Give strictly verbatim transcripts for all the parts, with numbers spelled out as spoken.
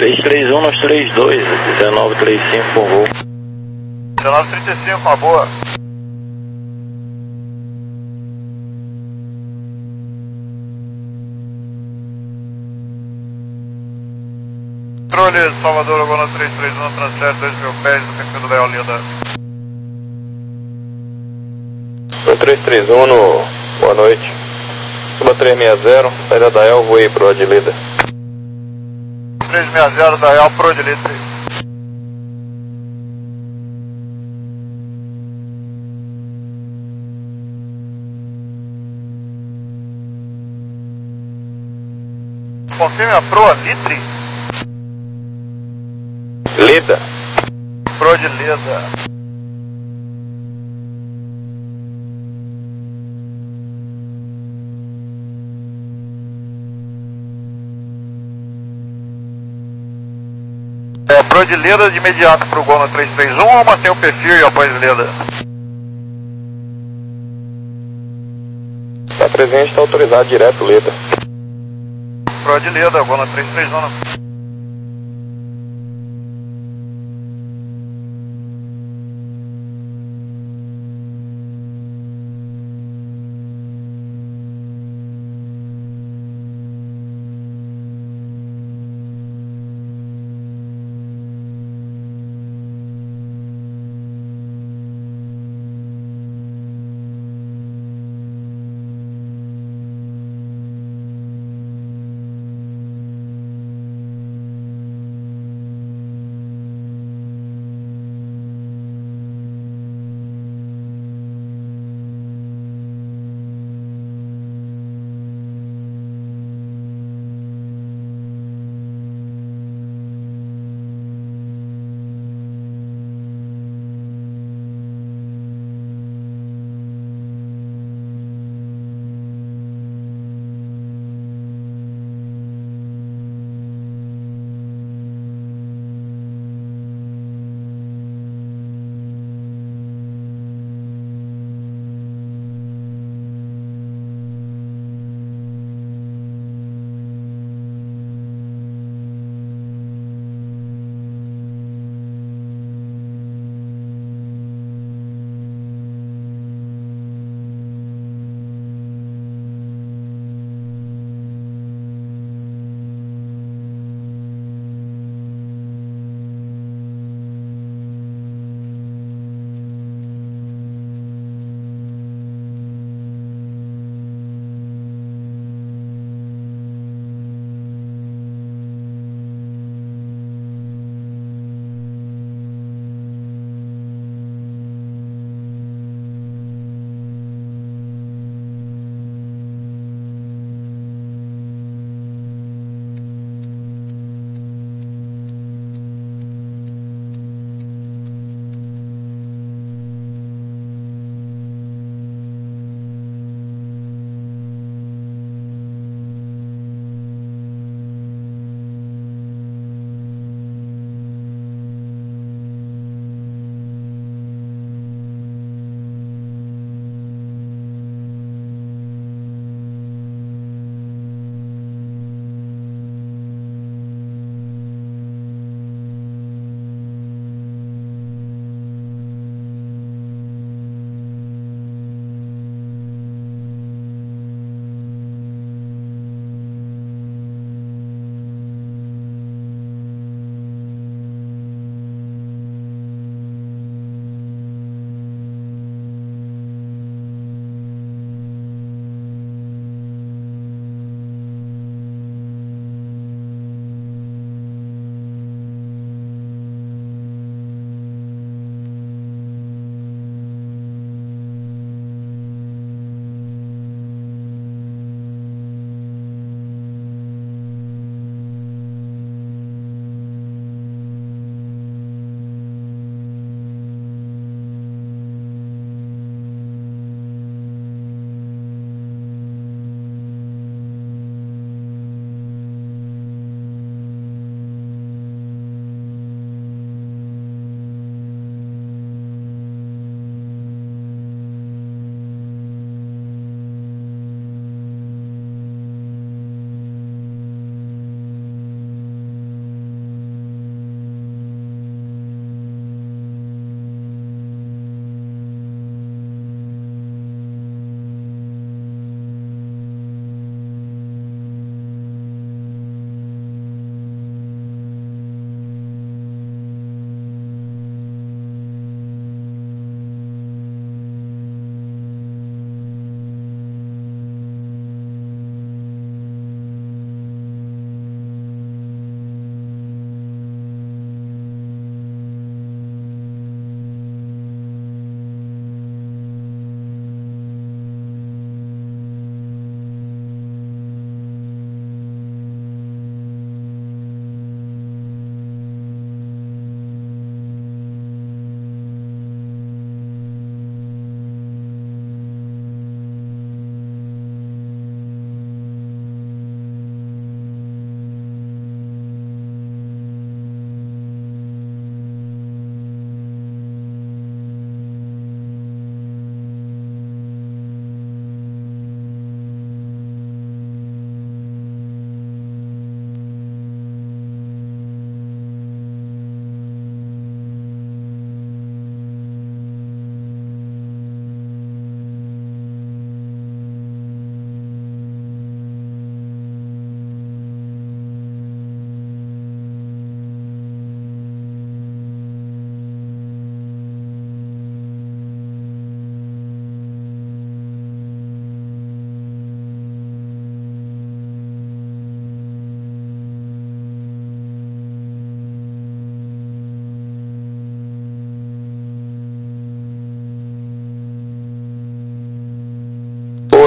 três três um nos três dois, dezenove trinta e cinco com voo. dezenove trinta e cinco, uma boa. Controle Salvador, Laguna três três um, transfere dois mil pés do perfil do Léo Lida. três três um no... boa noite. Cuba três seis zero, saída da El, vou ir pro Adilida. três seis zero da El pro Adilida. Confirme a Pro Litre. Lida. Pro de Lida. É, Pro de Lida de imediato pro Gol no três três um ou mantém o perfil e após Lida? Está presente, está autorizado direto Lida. Pro de Lida, Gol no três três um.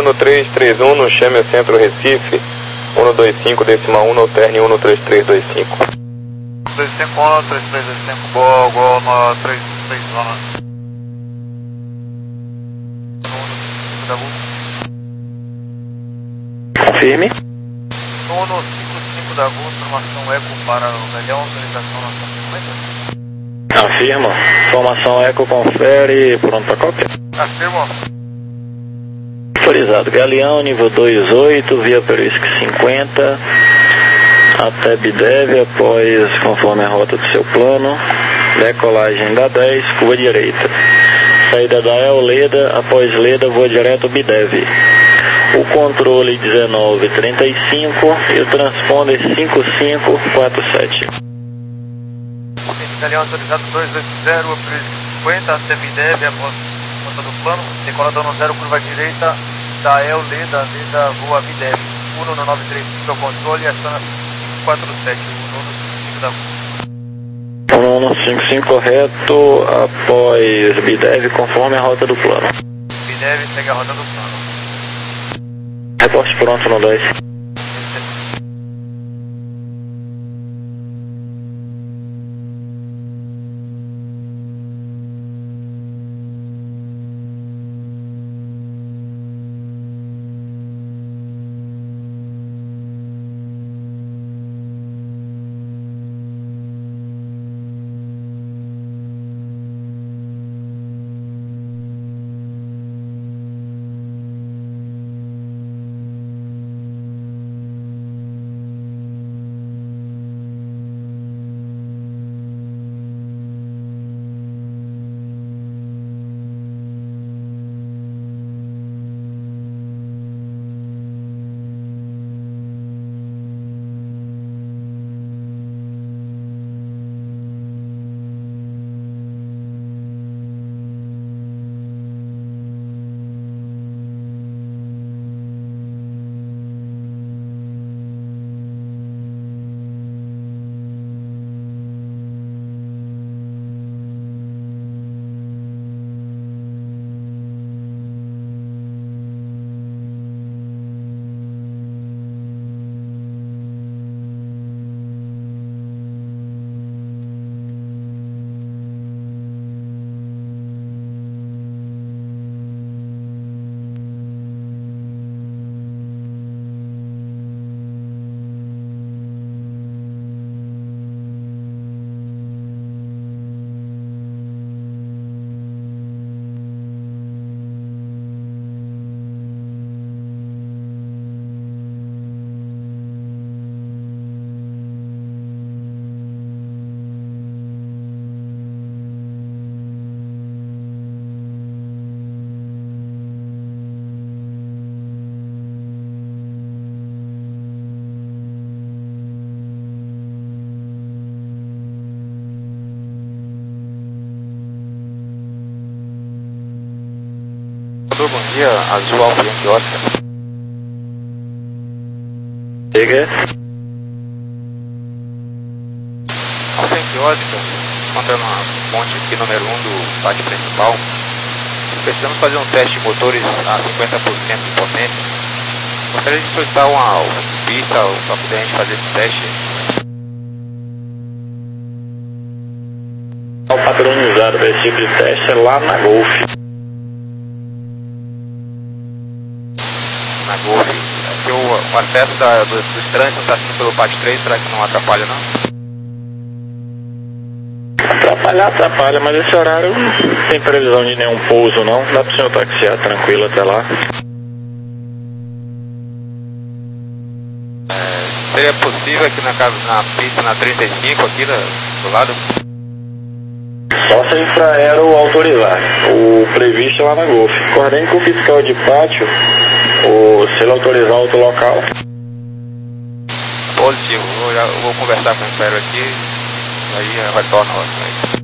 um três três um no Chame Centro Recife, um dois cinco, decimal um, no Terne um três três dois cinco. dois cinco um, três três dois cinco, boa, boa, no três três zona. Confirme. Sono cinco cinco da Gol, formação Eco para o Galhão, autorização na cento e cinquenta. Afirmo. Formação Eco confere, pronto para cópia. Afirmo. Autorizado. Galeão, nível dois oito, via Peruísque cinquenta, até Bidev, após, conforme a rota do seu plano, decolagem da dez, curva direita. Saída da El Leda, após Leda, voa direto Bidev. O controle dezenove trinta e cinco e o transponder cinco cinco quatro sete. Galeão autorizado dois oito zero, Peruísque cinquenta, até Bidev, após rota do plano, decolador no zero, curva direita, da El Leda, Leda, voa Bidev. um no nove três cinco é o controle e aciona quatro sete, um no cinco cinco da um no cinco cinco correto, após Bidev, conforme a rota do plano. Bidev segue a rota do plano. Reporte pronto no dez. Bom dia, Azul Alfa Yankee Oscar. Diga. Alfa Yankee Oscar, encontrando uma ponte aqui número um do pátio principal. Precisamos fazer um teste de motores a cinquenta por cento de potência. Gostaria de solicitar uma pista para poder a gente fazer esse teste. O padronizado para esse tipo de teste é lá na Golf. Na Golf, aqui o, o acesso da, do, dos trânsitos está sendo pelo pátio três, será que não atrapalha não? Atrapalhar, atrapalha, mas esse horário não tem previsão de nenhum pouso não, dá para o senhor taxiar tranquilo até lá. É, seria possível aqui na, na pista na trinta e cinco aqui da, do lado? Só se a Infraero autorizar, o previsto é lá na Golf. Coordene com o fiscal de pátio, ou se ele autorizar outro local. Positivo, eu, já, eu vou conversar com o Infraero aqui, aí retorna a hora.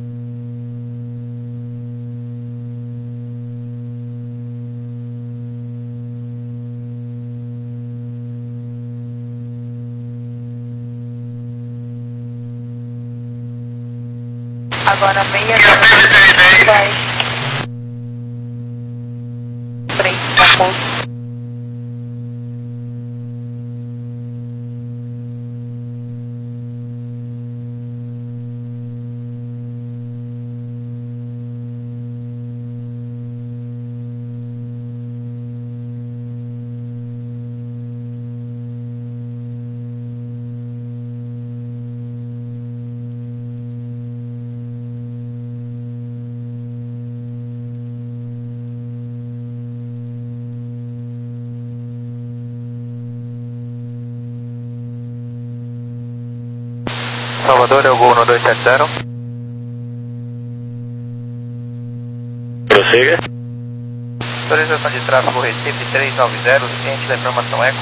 Agora meia vai. Frente da ponte. Salvador, é o Gol um dois sete zero. Prossiga. Autorização de tráfego Recife três nove zero, ciente da informação Eco.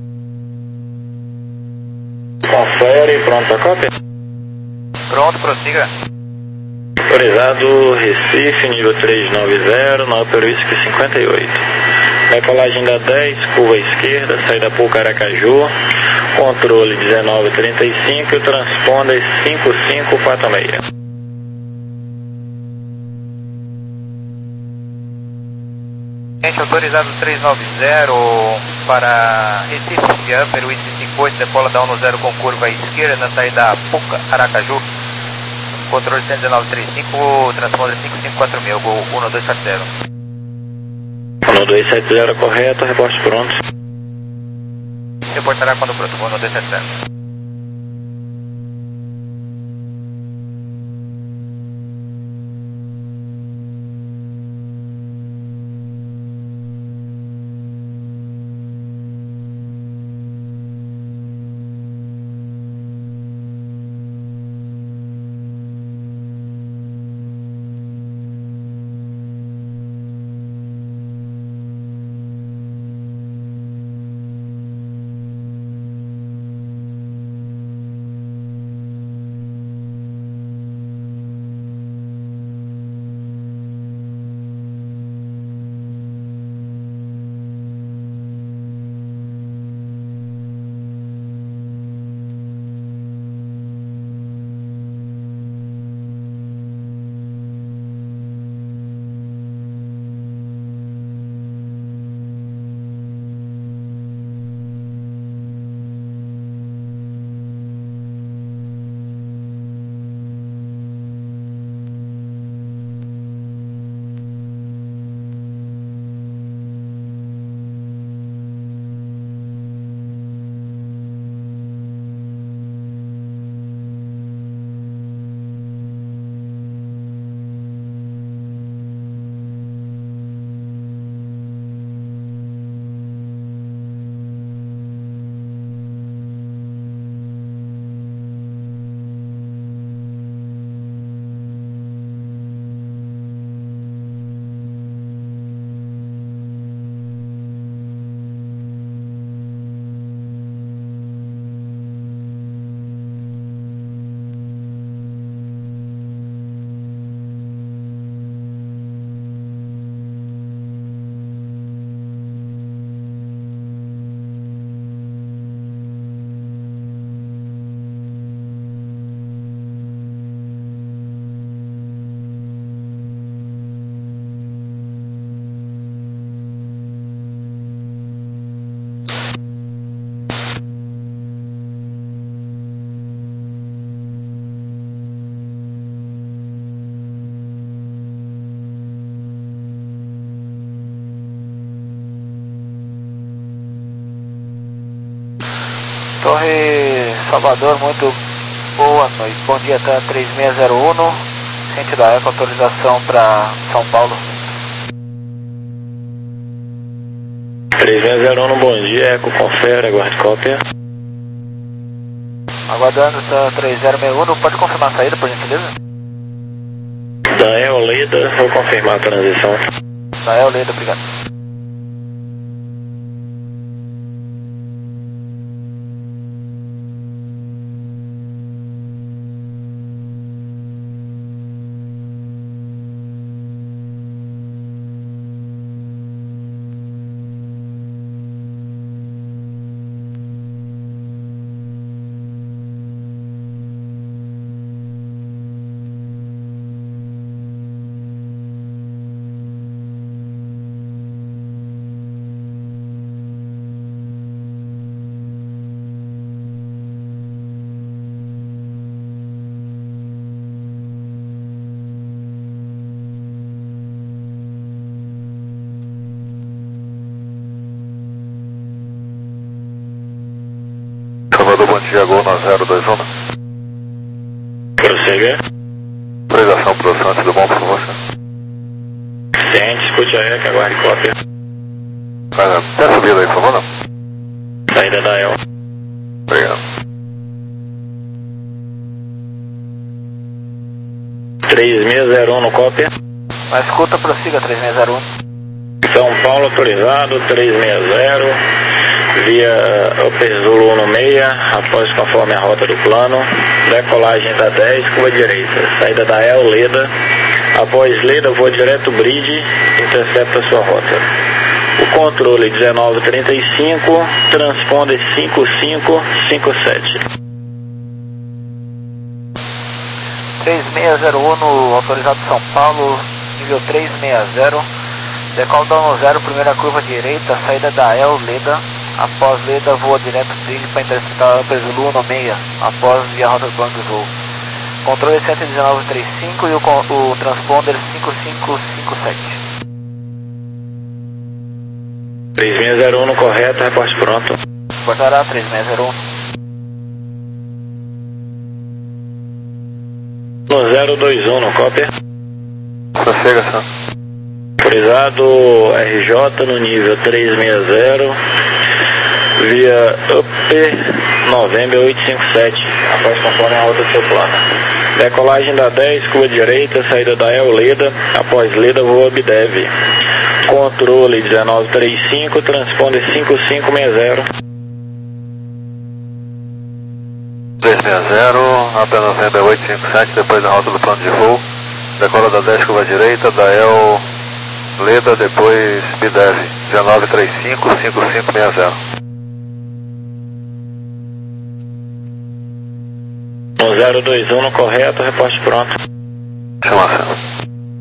Confere, pronto a cópia. Pronto, prossiga. Autorizado Recife, nível trezentos e noventa, na Peruísca cinquenta e oito. Decolagem da dez, curva esquerda, saída por Aracaju, controle dezenove trinta e cinco e o transponder cinco cinco quatro seis. Ciente autorizado trezentos e noventa para Recife, Pian, Peruísca cinquenta e oito, decola da um zero com curva esquerda, na saída Puca, Aracaju. Controle cento e dezenove trinta e cinco, transponder cinco cinco quatro seis, Gol um dois sete zero. um dois sete zero correto, reporte pronto. Reportará quando pronto, Gol um dois sete zero. Torre Salvador, muito boa noite. Bom dia, tá três seis zero um, ciente da Eco, autorização para São Paulo. três seis zero um, bom dia, Eco, confere, aguarde cópia. Aguardando, tá três zero seis um, pode confirmar a saída, por gentileza? Da Eoleda, vou confirmar a transição. Da Eoleda, obrigado. Salvador, bom dia, Gol na zero dois um. Prossiga. Autorização produção, tudo bom, por favor? Ciente, escute a Eco, aguarde cópia. Ah, tem a subida aí, por favor, não? Saída da El. Obrigado. três seis zero um no cópia. Na escuta, prossiga três seis zero um. São Paulo autorizado, três seis zero, via Upper Zulu no meia, após conforme a rota do plano, decolagem da dez, curva direita, saída da El Leda, após Leda, voa direto bridge, intercepta sua rota. O controle dezenove trinta e cinco, transponder cinco cinco cinco sete. três seis zero um no autorizado São Paulo, nível três seis zero, decola dono zero, primeira curva direita, saída da El Leda, após Leda voa direto bridge para interceptar Upper Zulu no meia, após via rota do plano de voo. Controle cento e dezenove trinta e cinco e o, o transponder cinco cinco cinco sete. três seis zero um no correto, reporte pronto. Portará três seis zero um. No zero dois um no cópia. Prossiga, senhor. Autorizado R J no nível três seis zero, via Upper November oito cinco sete, após conforme a rota do seu plano. Decolagem da dez, curva direita, saída da El Leda, após Leda voa Bidev. Controle dezenove trinta e cinco, transponder cinco cinco seis zero. três seis zero, Upper November oito cinco sete, depois da rota do plano de voo. Decola da dez, curva direita, da El Leda, depois Bidev, dezenove trinta e cinco, cinco cinco seis zero. No zero dois um no correto, reporte pronto. Chama a cena.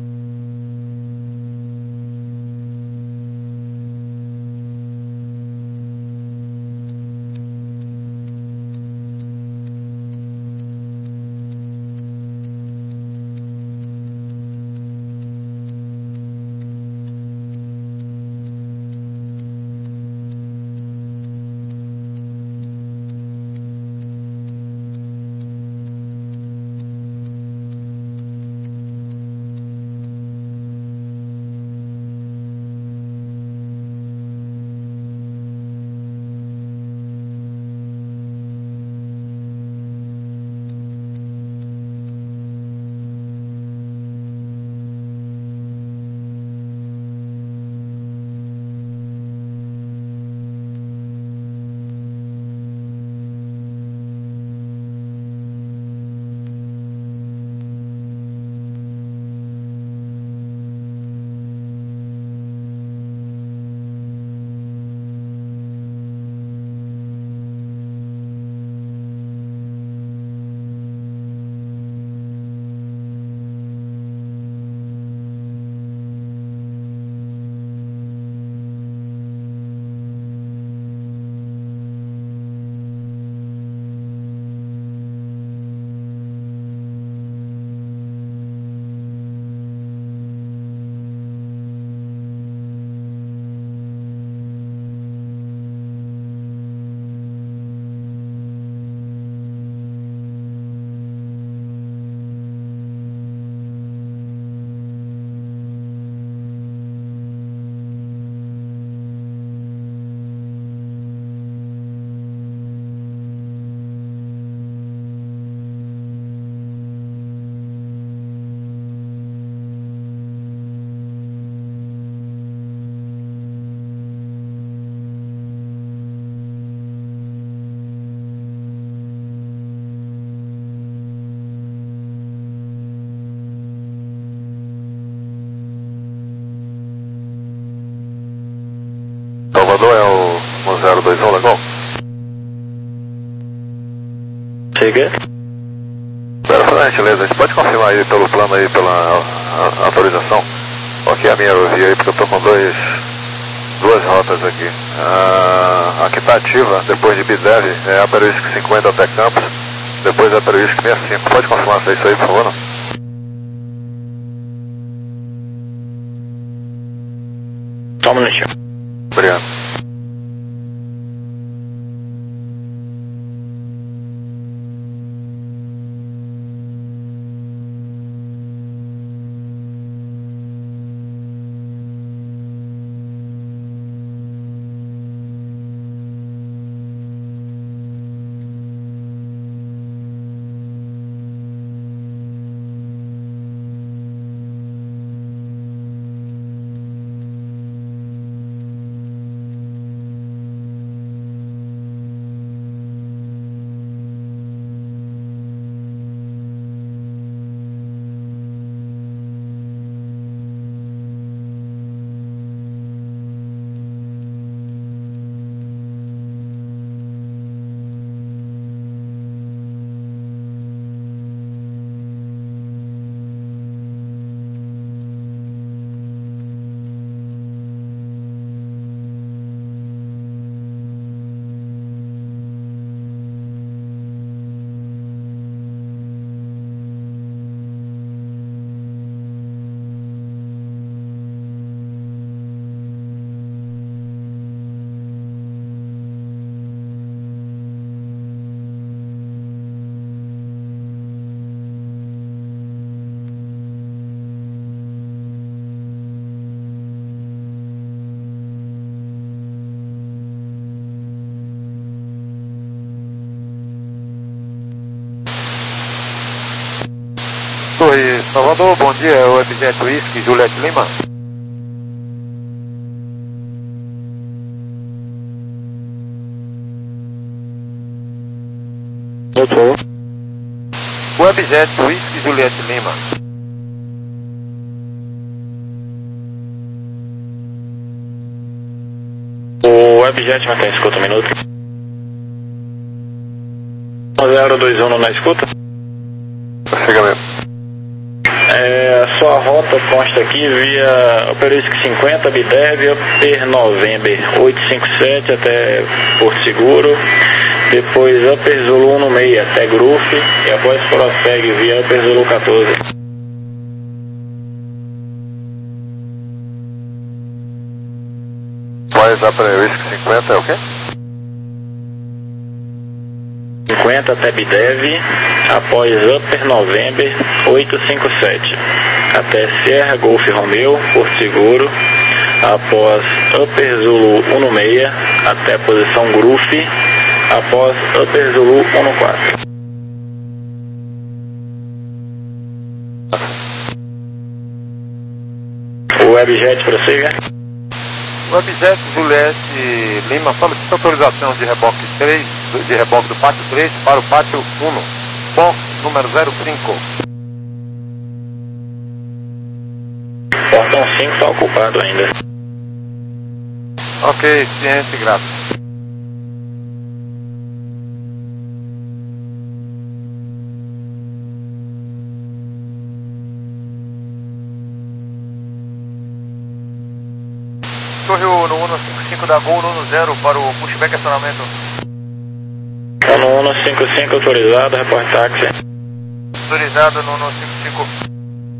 Salvador é o zero dois um, legal? Chega. Pera, por gentileza, a gente pode confirmar aí pelo plano aí, pela a, a autorização? Qual que é a minha aerovia aí, porque eu tô com dois, duas rotas aqui. Ah, a que tá ativa, depois de Bidev, é a Peruística cinquenta até Campos, depois a Peruística sessenta e cinco. Pode confirmar isso aí, por favor, não? Só um minutinho. Obrigado. Torre Salvador, bom dia, é o Webjet Whisky, Juliette Lima. Doutor. Webjet Whisky, Juliette Lima. O Webjet mantém a escuta um minuto. zero dois um na escuta. Chega mesmo. É, a sua rota consta aqui via Operisco cinquenta, Bidévia, Per November oitocentos e cinquenta e sete até Porto Seguro, depois Upper Zulu um seis até Gruf e após prossegue via Upper Zulu quatorze. Após Operisco cinquenta é o quê? cinquenta até Bidev, após Upper November oitocentos e cinquenta e sete, até Sierra Golf Romeo, Porto Seguro, após Upper Zulu um seis, até a posição Gruf, após Upper Zulu um quatro. O Webjet prossiga. Webjet Juliette Lima solicita autorização de reboque três, de reboque do pátio três para o pátio um, box número zero cinco. Portão cinco está ocupado ainda. Ok, ciente, graças. Torre no cento e cinquenta e cinco da Gol no zero para o pushback acionamento. No cento e cinquenta e cinco autorizado, reporte táxi. Autorizado no cento e cinquenta e cinco.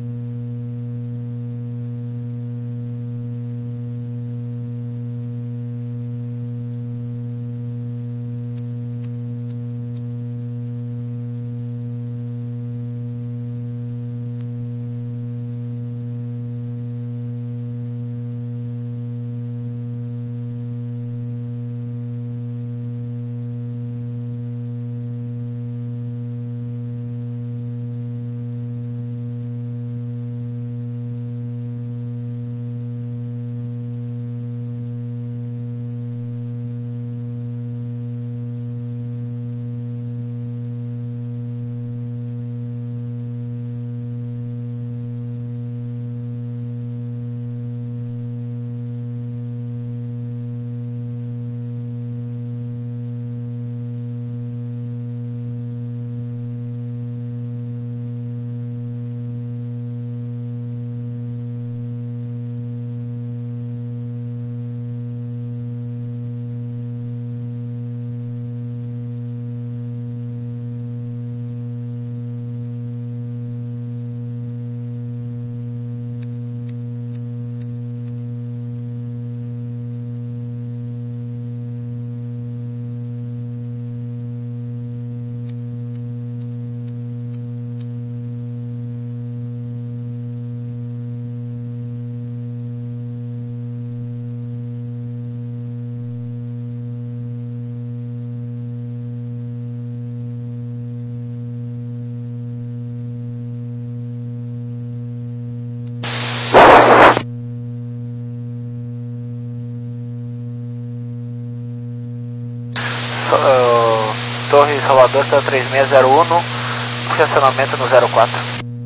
Uh, Torre Salvador, três seis zero um, estacionamento no zero quatro.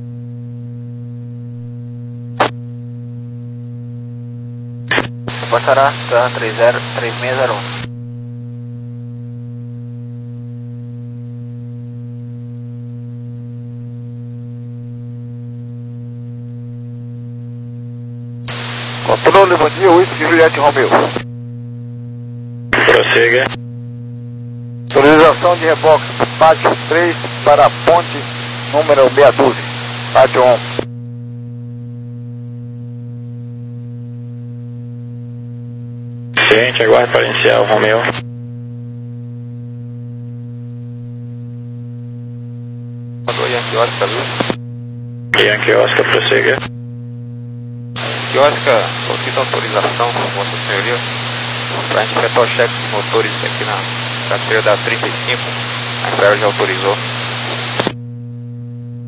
Passará, tá, três seis zero um. Controle, bom dia, Whisky Juliette Romeo. Prossiga. Autorização de reboque pátio três para a ponte número meia dúzia, pátio um. Ciente, aguarde para iniciar o Romeo. Mandou Yankee Oscar azul. Yankee Oscar, prossiga. Yankee Oscar, solicita autorização, Vossa Senhoria, para a gente efetuar o cheque de motores aqui na carteira da trinta e cinco. A Imperial já autorizou.